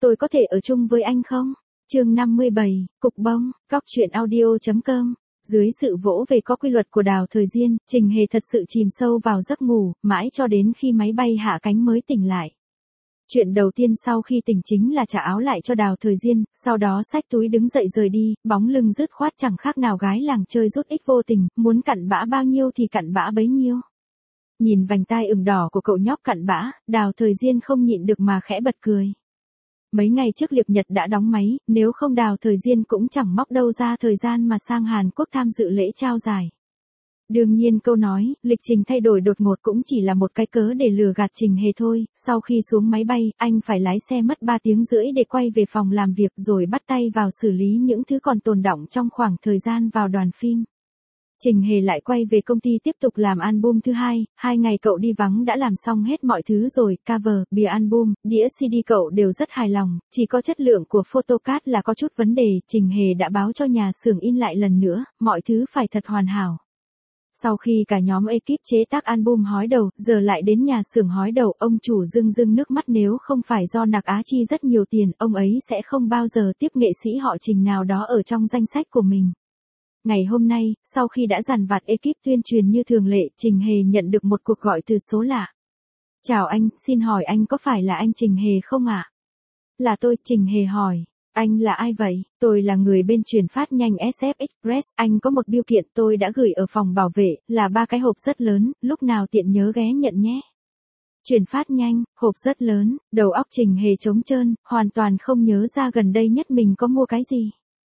tôi có thể ở chung với anh không? Chương 57, Cục Bông, Cóc truyện audio.com. Dưới sự vỗ về có quy luật của Đào Thời Diên, Trình Hề thật sự chìm sâu vào giấc ngủ, mãi cho đến khi máy bay hạ cánh mới tỉnh lại. Chuyện đầu tiên sau khi tỉnh chính là trả áo lại cho Đào Thời Diên, sau đó xách túi đứng dậy rời đi, bóng lưng dứt khoát chẳng khác nào gái làng chơi rút ích vô tình, muốn cặn bã bao nhiêu thì cặn bã bấy nhiêu. Nhìn vành tai ửng đỏ của cậu nhóc cặn bã, Đào Thời Diên không nhịn được mà khẽ bật cười. Mấy ngày trước Liệp Nhật đã đóng máy, nếu không Đào Thời Diên cũng chẳng móc đâu ra thời gian mà sang Hàn Quốc tham dự lễ trao giải. Đương nhiên câu nói, lịch trình thay đổi đột ngột cũng chỉ là một cái cớ để lừa gạt Trình Hề thôi, sau khi xuống máy bay, anh phải lái xe mất 3 tiếng rưỡi để quay về phòng làm việc rồi bắt tay vào xử lý những thứ còn tồn đọng trong khoảng thời gian vào đoàn phim. Trình Hề lại quay về công ty tiếp tục làm album thứ hai, 2 ngày cậu đi vắng đã làm xong hết mọi thứ rồi, cover, bìa album, đĩa CD cậu đều rất hài lòng, chỉ có chất lượng của photocard là có chút vấn đề, Trình Hề đã báo cho nhà xưởng in lại lần nữa, mọi thứ phải thật hoàn hảo. Sau khi cả nhóm ekip chế tác album hói đầu, giờ lại đến nhà xưởng hói đầu, ông chủ rưng nước mắt nếu không phải do Nạc Á chi rất nhiều tiền, ông ấy sẽ không bao giờ tiếp nghệ sĩ họ Trình nào đó ở trong danh sách của mình. Ngày hôm nay, sau khi đã dằn vặt ekip tuyên truyền như thường lệ, Trình Hề nhận được một cuộc gọi từ số lạ. Chào anh, xin hỏi anh có phải là anh Trình Hề không ạ? Là tôi, Trình Hề hỏi. Anh là ai vậy? Tôi là người bên chuyển phát nhanh SF Express, anh có một bưu kiện tôi đã gửi ở phòng bảo vệ, là 3 cái hộp rất lớn, lúc nào tiện nhớ ghé nhận nhé. Chuyển phát nhanh, hộp rất lớn, đầu óc Trình Hề trống trơn, hoàn toàn không nhớ ra gần đây nhất mình có mua cái gì.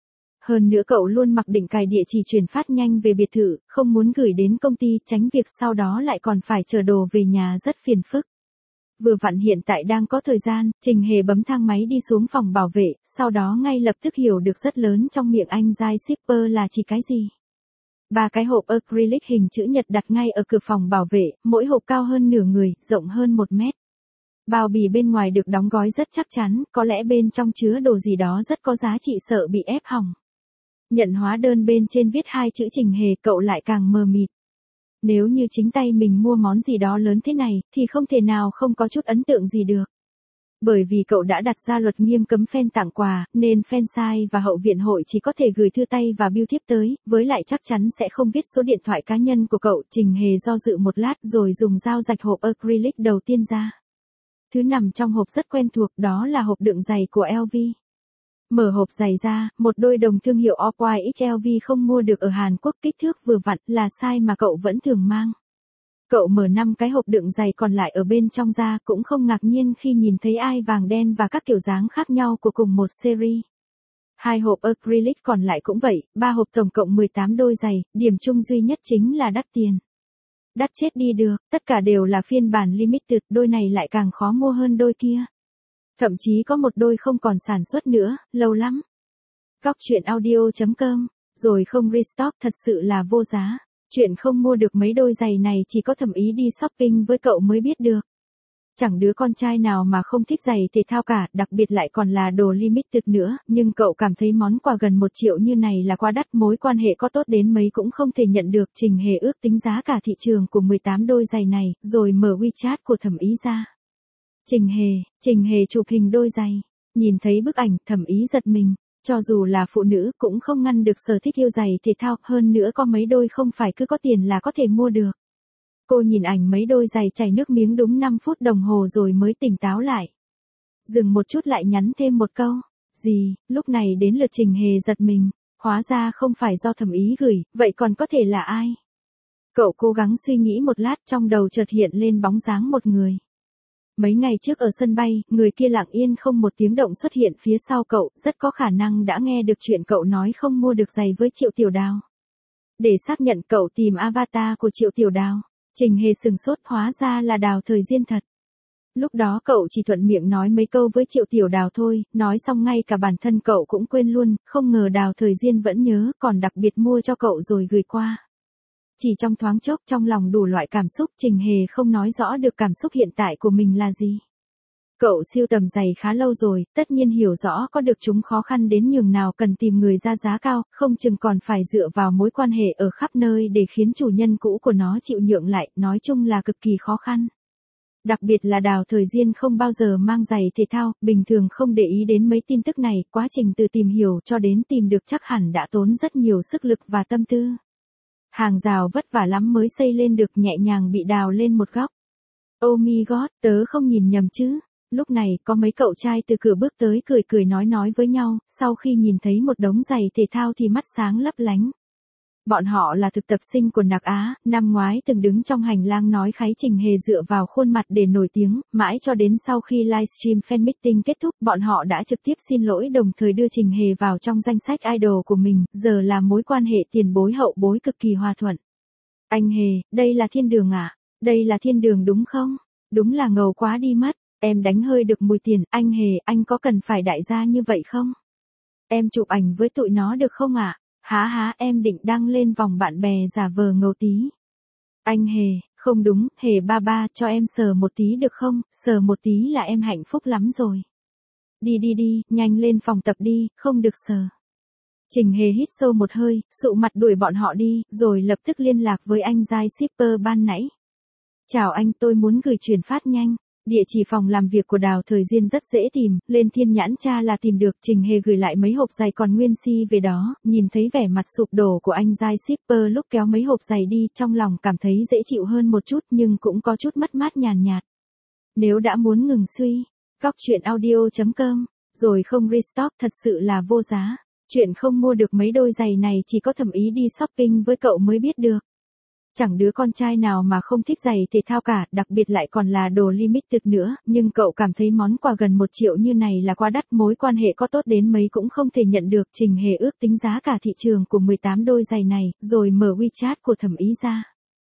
Hơn nữa cậu luôn mặc định cài địa chỉ chuyển phát nhanh về biệt thự, không muốn gửi đến công ty, tránh việc sau đó lại còn phải chở đồ về nhà rất phiền phức. Vừa vặn hiện tại đang có thời gian, Trình Hề bấm thang máy đi xuống phòng bảo vệ, sau đó ngay lập tức hiểu được rất lớn trong miệng anh giai shipper là chỉ cái gì. 3 cái hộp acrylic hình chữ nhật đặt ngay ở cửa phòng bảo vệ, mỗi hộp cao hơn nửa người, rộng hơn 1 mét. Bao bì bên ngoài được đóng gói rất chắc chắn, có lẽ bên trong chứa đồ gì đó rất có giá trị sợ bị ép hỏng. Nhận hóa đơn bên trên viết 2 chữ Trình Hề, cậu lại càng mờ mịt. Nếu như chính tay mình mua món gì đó lớn thế này, thì không thể nào không có chút ấn tượng gì được. Bởi vì cậu đã đặt ra luật nghiêm cấm fan tặng quà, nên fan site và hậu viện hội chỉ có thể gửi thư tay và bưu thiếp tới, với lại chắc chắn sẽ không viết số điện thoại cá nhân của cậu. Trình Hề do dự một lát rồi dùng dao rạch hộp acrylic đầu tiên ra. Thứ nằm trong hộp rất quen thuộc, đó là hộp đựng giày của LV. Mở hộp giày ra, một đôi đồng thương hiệu Off-White XLV không mua được ở Hàn Quốc, kích thước vừa vặn, là size mà cậu vẫn thường mang. Cậu mở 5 cái hộp đựng giày còn lại ở bên trong ra, cũng không ngạc nhiên khi nhìn thấy ai vàng đen và các kiểu dáng khác nhau của cùng một series. 2 hộp acrylic còn lại cũng vậy, 3 hộp tổng cộng 18 đôi giày, điểm chung duy nhất chính là đắt tiền. Đắt chết đi được, tất cả đều là phiên bản limited, đôi này lại càng khó mua hơn đôi kia. Thậm chí có một đôi không còn sản xuất nữa, lâu lắm. Cóc truyện audio.com, rồi không restock, thật sự là vô giá. Chuyện không mua được mấy đôi giày này chỉ có thẩm ý đi shopping với cậu mới biết được. Chẳng đứa con trai nào mà không thích giày thể thao cả, đặc biệt lại còn là đồ limited nữa, nhưng cậu cảm thấy món quà gần 1 triệu như này là quá đắt, mối quan hệ có tốt đến mấy cũng không thể nhận được. Trình Hề ước tính giá cả thị trường của 18 đôi giày này, rồi mở WeChat của thẩm ý ra. Trình Hề chụp hình đôi giày. Nhìn thấy bức ảnh, thẩm ý giật mình. Cho dù là phụ nữ cũng không ngăn được sở thích yêu giày thể thao, hơn nữa có mấy đôi không phải cứ có tiền là có thể mua được. Cô nhìn ảnh mấy đôi giày chảy nước miếng đúng 5 phút đồng hồ rồi mới tỉnh táo lại. Dừng một chút lại nhắn thêm một câu. Gì, lúc này đến lượt Trình Hề giật mình. Hóa ra không phải do thẩm ý gửi, vậy còn có thể là ai? Cậu cố gắng suy nghĩ một lát, trong đầu chợt hiện lên bóng dáng một người. Mấy ngày trước ở sân bay, người kia lặng yên không một tiếng động xuất hiện phía sau cậu, rất có khả năng đã nghe được chuyện cậu nói không mua được giày với Triệu Tiểu Đào. Để xác nhận cậu tìm avatar của Triệu Tiểu Đào. Trình Hề sừng sốt, hóa ra là Đào Thời Diên thật. Lúc đó cậu chỉ thuận miệng nói mấy câu với Triệu Tiểu Đào thôi, nói xong ngay cả bản thân cậu cũng quên luôn, không ngờ Đào Thời Diên vẫn nhớ, còn đặc biệt mua cho cậu rồi gửi qua. Chỉ trong thoáng chốc, trong lòng đủ loại cảm xúc, Trình Hề không nói rõ được cảm xúc hiện tại của mình là gì. Cậu sưu tầm giày khá lâu rồi, tất nhiên hiểu rõ có được chúng khó khăn đến nhường nào, cần tìm người ra giá cao, không chừng còn phải dựa vào mối quan hệ ở khắp nơi để khiến chủ nhân cũ của nó chịu nhượng lại, nói chung là cực kỳ khó khăn. Đặc biệt là Đào Thời Diên không bao giờ mang giày thể thao, bình thường không để ý đến mấy tin tức này, quá trình từ tìm hiểu cho đến tìm được chắc hẳn đã tốn rất nhiều sức lực và tâm tư. Hàng rào vất vả lắm mới xây lên được, nhẹ nhàng bị đào lên một góc. Oh my god, tớ không nhìn nhầm chứ. Lúc này, có mấy cậu trai từ cửa bước tới cười cười nói với nhau, sau khi nhìn thấy một đống giày thể thao thì mắt sáng lấp lánh. Bọn họ là thực tập sinh của Nạc Á, năm ngoái từng đứng trong hành lang nói khái Trình Hề dựa vào khuôn mặt để nổi tiếng, mãi cho đến sau khi livestream fan meeting kết thúc, bọn họ đã trực tiếp xin lỗi đồng thời đưa Trình Hề vào trong danh sách idol của mình, giờ là mối quan hệ tiền bối hậu bối cực kỳ hòa thuận. Anh Hề, đây là thiên đường à? Đây là thiên đường đúng không? Đúng là ngầu quá đi mất, em đánh hơi được mùi tiền, anh Hề, anh có cần phải đại gia như vậy không? Em chụp ảnh với tụi nó được không ạ? Há em định đăng lên vòng bạn bè giả vờ ngầu tí. Anh Hề, không đúng, Hề ba ba cho em sờ một tí được không, sờ một tí là em hạnh phúc lắm rồi. Đi, nhanh lên phòng tập đi, không được sờ. Trình Hề hít sâu một hơi, sụ mặt đuổi bọn họ đi, rồi lập tức liên lạc với anh giai shipper ban nãy. Chào anh, tôi muốn gửi chuyển phát nhanh. Địa chỉ phòng làm việc của Đào Thời Diên rất dễ tìm, lên Thiên Nhãn tra là tìm được. Trình Hề gửi lại mấy hộp giày còn nguyên si về đó, nhìn thấy vẻ mặt sụp đổ của anh giai shipper lúc kéo mấy hộp giày đi, trong lòng cảm thấy dễ chịu hơn một chút nhưng cũng có chút mất mát nhàn nhạt. Nếu đã muốn ngừng suy, góc chuyện audio.com, rồi không restock thật sự là vô giá. Chuyện không mua được mấy đôi giày này chỉ có thẩm ý đi shopping với cậu mới biết được. Chẳng đứa con trai nào mà không thích giày thể thao cả, đặc biệt lại còn là đồ limited nữa, nhưng cậu cảm thấy món quà gần 1 triệu như này là quá đắt, mối quan hệ có tốt đến mấy cũng không thể nhận được. Trình Hề ước tính giá cả thị trường của 18 đôi giày này, rồi mở WeChat của thẩm ý ra.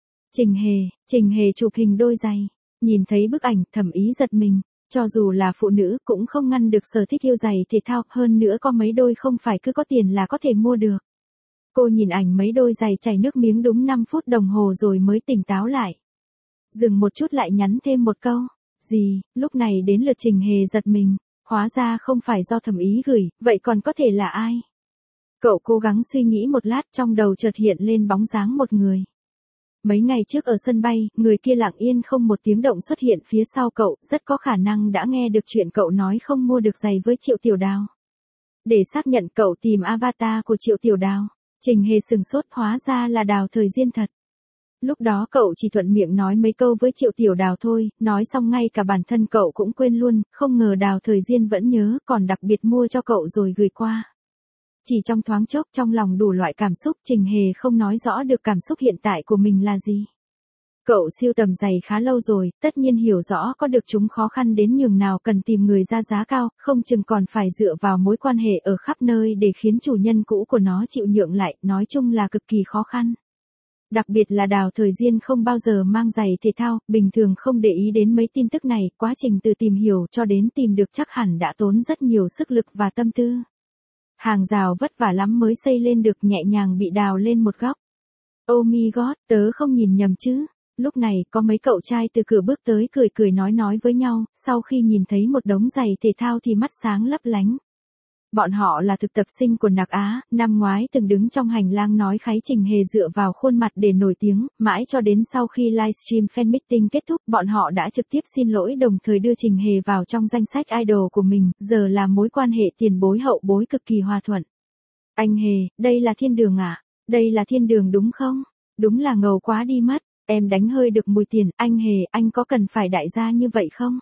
Trình Hề chụp hình đôi giày, nhìn thấy bức ảnh, thẩm ý giật mình. Cho dù là phụ nữ cũng không ngăn được sở thích yêu giày thể thao, hơn nữa có mấy đôi không phải cứ có tiền là có thể mua được. Cô nhìn ảnh mấy đôi giày chảy nước miếng đúng 5 phút đồng hồ rồi mới tỉnh táo lại. Dừng một chút lại nhắn thêm một câu. Gì, lúc này đến lượt Trình Hề giật mình. Hóa ra không phải do thẩm ý gửi, vậy còn có thể là ai? Cậu cố gắng suy nghĩ một lát, trong đầu chợt hiện lên bóng dáng một người. Mấy ngày trước ở sân bay, người kia lặng yên không một tiếng động xuất hiện phía sau cậu, rất có khả năng đã nghe được chuyện cậu nói không mua được giày với Triệu Tiểu Đào. Để xác nhận cậu tìm avatar của Triệu Tiểu Đào. Trình Hề sừng sốt, hóa ra là Đào Thời Diên thật. Lúc đó cậu chỉ thuận miệng nói mấy câu với Triệu Tiểu Đào thôi, nói xong ngay cả bản thân cậu cũng quên luôn, không ngờ Đào Thời Diên vẫn nhớ, còn đặc biệt mua cho cậu rồi gửi qua. Chỉ trong thoáng chốc trong lòng đủ loại cảm xúc, Trình Hề không nói rõ được cảm xúc hiện tại của mình là gì. Cậu siêu tầm giày khá lâu rồi, tất nhiên hiểu rõ có được chúng khó khăn đến nhường nào, cần tìm người ra giá cao, không chừng còn phải dựa vào mối quan hệ ở khắp nơi để khiến chủ nhân cũ của nó chịu nhượng lại, nói chung là cực kỳ khó khăn. Đặc biệt là Đào Thời Diên không bao giờ mang giày thể thao, bình thường không để ý đến mấy tin tức này, quá trình từ tìm hiểu cho đến tìm được chắc hẳn đã tốn rất nhiều sức lực và tâm tư. Hàng rào vất vả lắm mới xây lên được, nhẹ nhàng bị đào lên một góc. Oh my god, tớ không nhìn nhầm chứ. Lúc này, có mấy cậu trai từ cửa bước tới cười cười nói với nhau, sau khi nhìn thấy một đống giày thể thao thì mắt sáng lấp lánh. Bọn họ là thực tập sinh của Nạc Á, năm ngoái từng đứng trong hành lang nói khái Trình Hề dựa vào khuôn mặt để nổi tiếng, mãi cho đến sau khi livestream fan meeting kết thúc, bọn họ đã trực tiếp xin lỗi đồng thời đưa Trình Hề vào trong danh sách idol của mình, giờ là mối quan hệ tiền bối hậu bối cực kỳ hòa thuận. Anh Hề, đây là thiên đường à? Đây là thiên đường đúng không? Đúng là ngầu quá đi mất. Em đánh hơi được mùi tiền, anh Hề, anh có cần phải đại gia như vậy không?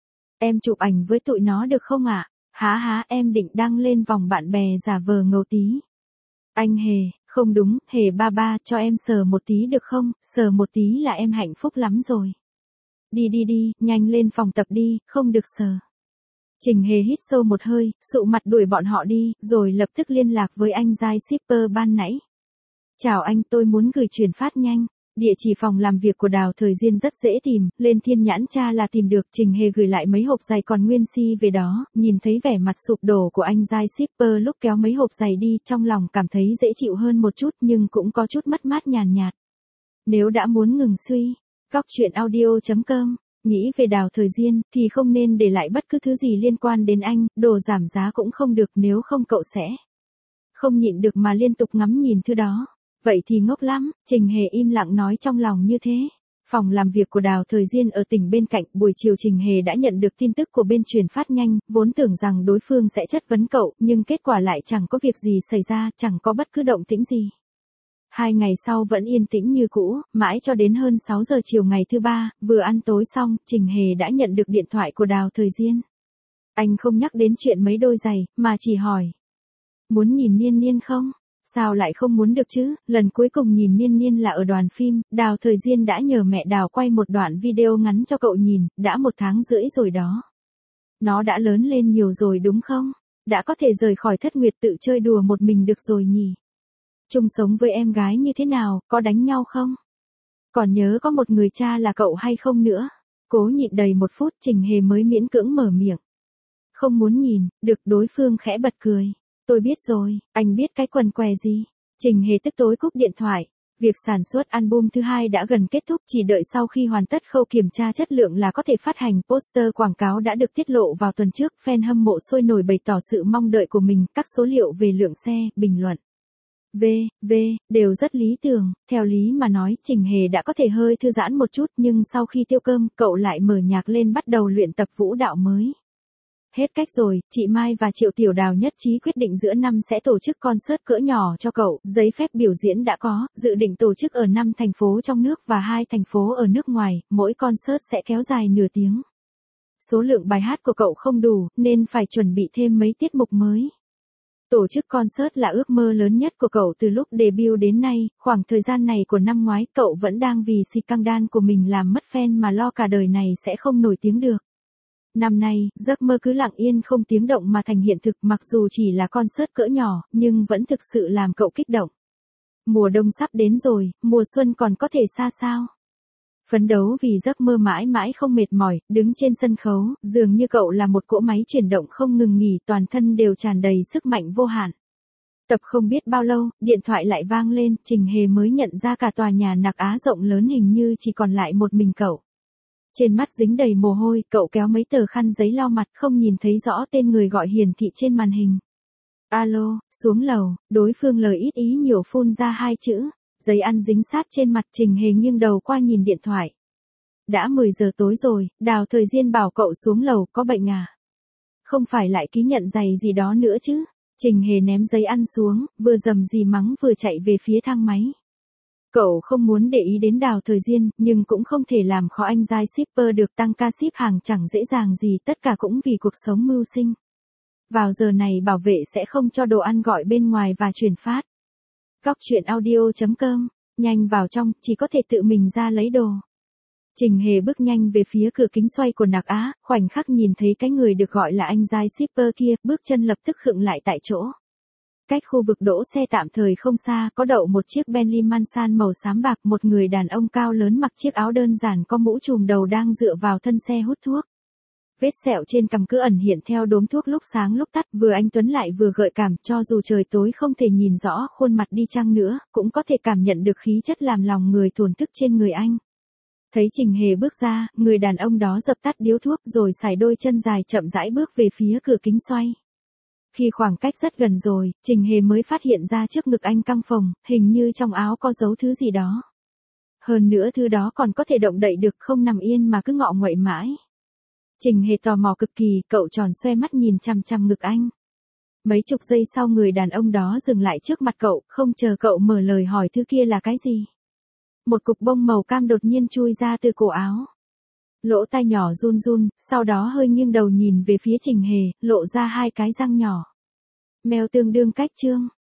Em chụp ảnh với tụi nó được không ạ? Há em định đăng lên vòng bạn bè giả vờ ngầu tí. Anh Hề, không đúng, Hề ba ba cho em sờ một tí được không, sờ một tí là em hạnh phúc lắm rồi. Đi, nhanh lên phòng tập đi, không được sờ. Trình Hề hít sâu một hơi, sụ mặt đuổi bọn họ đi, rồi lập tức liên lạc với anh giai shipper ban nãy. Chào anh, tôi muốn gửi chuyển phát nhanh. Địa chỉ phòng làm việc của Đào Thời Diên rất dễ tìm, lên Thiên Nhãn tra là tìm được. Trình Hề gửi lại mấy hộp giày còn nguyên si về đó, nhìn thấy vẻ mặt sụp đổ của anh giai shipper lúc kéo mấy hộp giày đi, trong lòng cảm thấy dễ chịu hơn một chút nhưng cũng có chút mất mát nhàn nhạt. Nếu đã muốn ngừng suy, góc chuyện audio.com, nghĩ về Đào Thời Diên thì không nên để lại bất cứ thứ gì liên quan đến anh, đồ giảm giá cũng không được, nếu không cậu sẽ không nhịn được mà liên tục ngắm nhìn thứ đó. Vậy thì ngốc lắm, Trình Hề im lặng nói trong lòng như thế. Phòng làm việc của Đào Thời Diên ở tỉnh bên cạnh, buổi chiều Trình Hề đã nhận được tin tức của bên truyền phát nhanh, vốn tưởng rằng đối phương sẽ chất vấn cậu, nhưng kết quả lại chẳng có việc gì xảy ra, chẳng có bất cứ động tĩnh gì. 2 ngày sau vẫn yên tĩnh như cũ, mãi cho đến hơn 6 giờ chiều ngày thứ ba, vừa ăn tối xong, Trình Hề đã nhận được điện thoại của Đào Thời Diên. Anh không nhắc đến chuyện mấy đôi giày, mà chỉ hỏi. Muốn nhìn Niên Niên không? Sao lại không muốn được chứ, lần cuối cùng nhìn Niên Niên là ở đoàn phim, Đào Thời Diên đã nhờ mẹ Đào quay một đoạn video ngắn cho cậu nhìn, đã 1 tháng rưỡi rồi đó. Nó đã lớn lên nhiều rồi đúng không? Đã có thể rời khỏi Thất Nguyệt tự chơi đùa một mình được rồi nhỉ? Chung sống với em gái như thế nào, có đánh nhau không? Còn nhớ có một người cha là cậu hay không nữa? Cố nhịn đầy 1 phút Trình Hề mới miễn cưỡng mở miệng. Không muốn nhìn, được, đối phương khẽ bật cười. Tôi biết rồi, anh biết cái quần què gì? Trình Hề tức tối cúp điện thoại. Việc sản xuất album thứ 2 đã gần kết thúc, chỉ đợi sau khi hoàn tất khâu kiểm tra chất lượng là có thể phát hành. Poster quảng cáo đã được tiết lộ vào tuần trước, fan hâm mộ sôi nổi bày tỏ sự mong đợi của mình, các số liệu về lượng xe, bình luận. Đều rất lý tưởng, theo lý mà nói, Trình Hề đã có thể hơi thư giãn một chút, nhưng sau khi tiêu cơm, cậu lại mở nhạc lên bắt đầu luyện tập vũ đạo mới. Hết cách rồi, chị Mai và Triệu Tiểu Đào nhất trí quyết định giữa năm sẽ tổ chức concert cỡ nhỏ cho cậu, giấy phép biểu diễn đã có, dự định tổ chức ở 5 thành phố trong nước và 2 thành phố ở nước ngoài, mỗi concert sẽ kéo dài nửa tiếng. Số lượng bài hát của cậu không đủ, nên phải chuẩn bị thêm mấy tiết mục mới. Tổ chức concert là ước mơ lớn nhất của cậu từ lúc debut đến nay, khoảng thời gian này của năm ngoái cậu vẫn đang vì scandal của mình làm mất fan mà lo cả đời này sẽ không nổi tiếng được. Năm nay, giấc mơ cứ lặng yên không tiếng động mà thành hiện thực, mặc dù chỉ là concert cỡ nhỏ, nhưng vẫn thực sự làm cậu kích động. Mùa đông sắp đến rồi, mùa xuân còn có thể xa sao? Phấn đấu vì giấc mơ mãi mãi không mệt mỏi, đứng trên sân khấu, dường như cậu là một cỗ máy chuyển động không ngừng nghỉ, toàn thân đều tràn đầy sức mạnh vô hạn. Tập không biết bao lâu, điện thoại lại vang lên, Trình Hề mới nhận ra cả tòa nhà Nạc Á rộng lớn hình như chỉ còn lại một mình cậu. Trên mắt dính đầy mồ hôi, cậu kéo mấy tờ khăn giấy lau mặt, không nhìn thấy rõ tên người gọi hiển thị trên màn hình. Alo, xuống lầu, đối phương lời ít ý nhiều phun ra 2 chữ. Giấy ăn dính sát trên mặt, Trình Hề nghiêng đầu qua nhìn điện thoại. Đã 10 giờ tối rồi, Đào Thời Diên bảo cậu xuống lầu, có bệnh à? Không phải lại ký nhận giày gì đó nữa chứ? Trình Hề ném giấy ăn xuống, vừa rầm rì mắng vừa chạy về phía thang máy. Cậu không muốn để ý đến Đào Thời Diên, nhưng cũng không thể làm khó anh giai shipper được, tăng ca ship hàng chẳng dễ dàng gì, tất cả cũng vì cuộc sống mưu sinh. Vào giờ này bảo vệ sẽ không cho đồ ăn gọi bên ngoài và chuyển phát. Góc chuyện audio.com, nhanh vào trong, chỉ có thể tự mình ra lấy đồ. Trình Hề bước nhanh về phía cửa kính xoay của Nạc Á, khoảnh khắc nhìn thấy cái người được gọi là anh giai shipper kia, bước chân lập tức khựng lại tại chỗ. Cách khu vực đỗ xe tạm thời không xa, có đậu một chiếc Bentley Mansan màu xám bạc, một người đàn ông cao lớn mặc chiếc áo đơn giản có mũ trùm đầu đang dựa vào thân xe hút thuốc. Vết sẹo trên cằm cứ ẩn hiện theo đốm thuốc lúc sáng lúc tắt, vừa anh tuấn lại vừa gợi cảm, cho dù trời tối không thể nhìn rõ khuôn mặt đi chăng nữa, cũng có thể cảm nhận được khí chất làm lòng người thổn thức trên người anh. Thấy Trình Hề bước ra, người đàn ông đó dập tắt điếu thuốc rồi sải đôi chân dài chậm rãi bước về phía cửa kính xoay. Khi khoảng cách rất gần rồi, Trình Hề mới phát hiện ra trước ngực anh căng phồng, hình như trong áo có giấu thứ gì đó. Hơn nữa thứ đó còn có thể động đậy được, không nằm yên mà cứ ngọ nguậy mãi. Trình Hề tò mò cực kỳ, cậu tròn xoe mắt nhìn chằm chằm ngực anh. Mấy chục giây sau người đàn ông đó dừng lại trước mặt cậu, không chờ cậu mở lời hỏi thứ kia là cái gì. Một cục bông màu cam đột nhiên chui ra từ cổ áo. Lỗ tai nhỏ run run, sau đó hơi nghiêng đầu nhìn về phía Trình Hề, lộ ra 2 cái răng nhỏ. Mèo tương đương cách chương.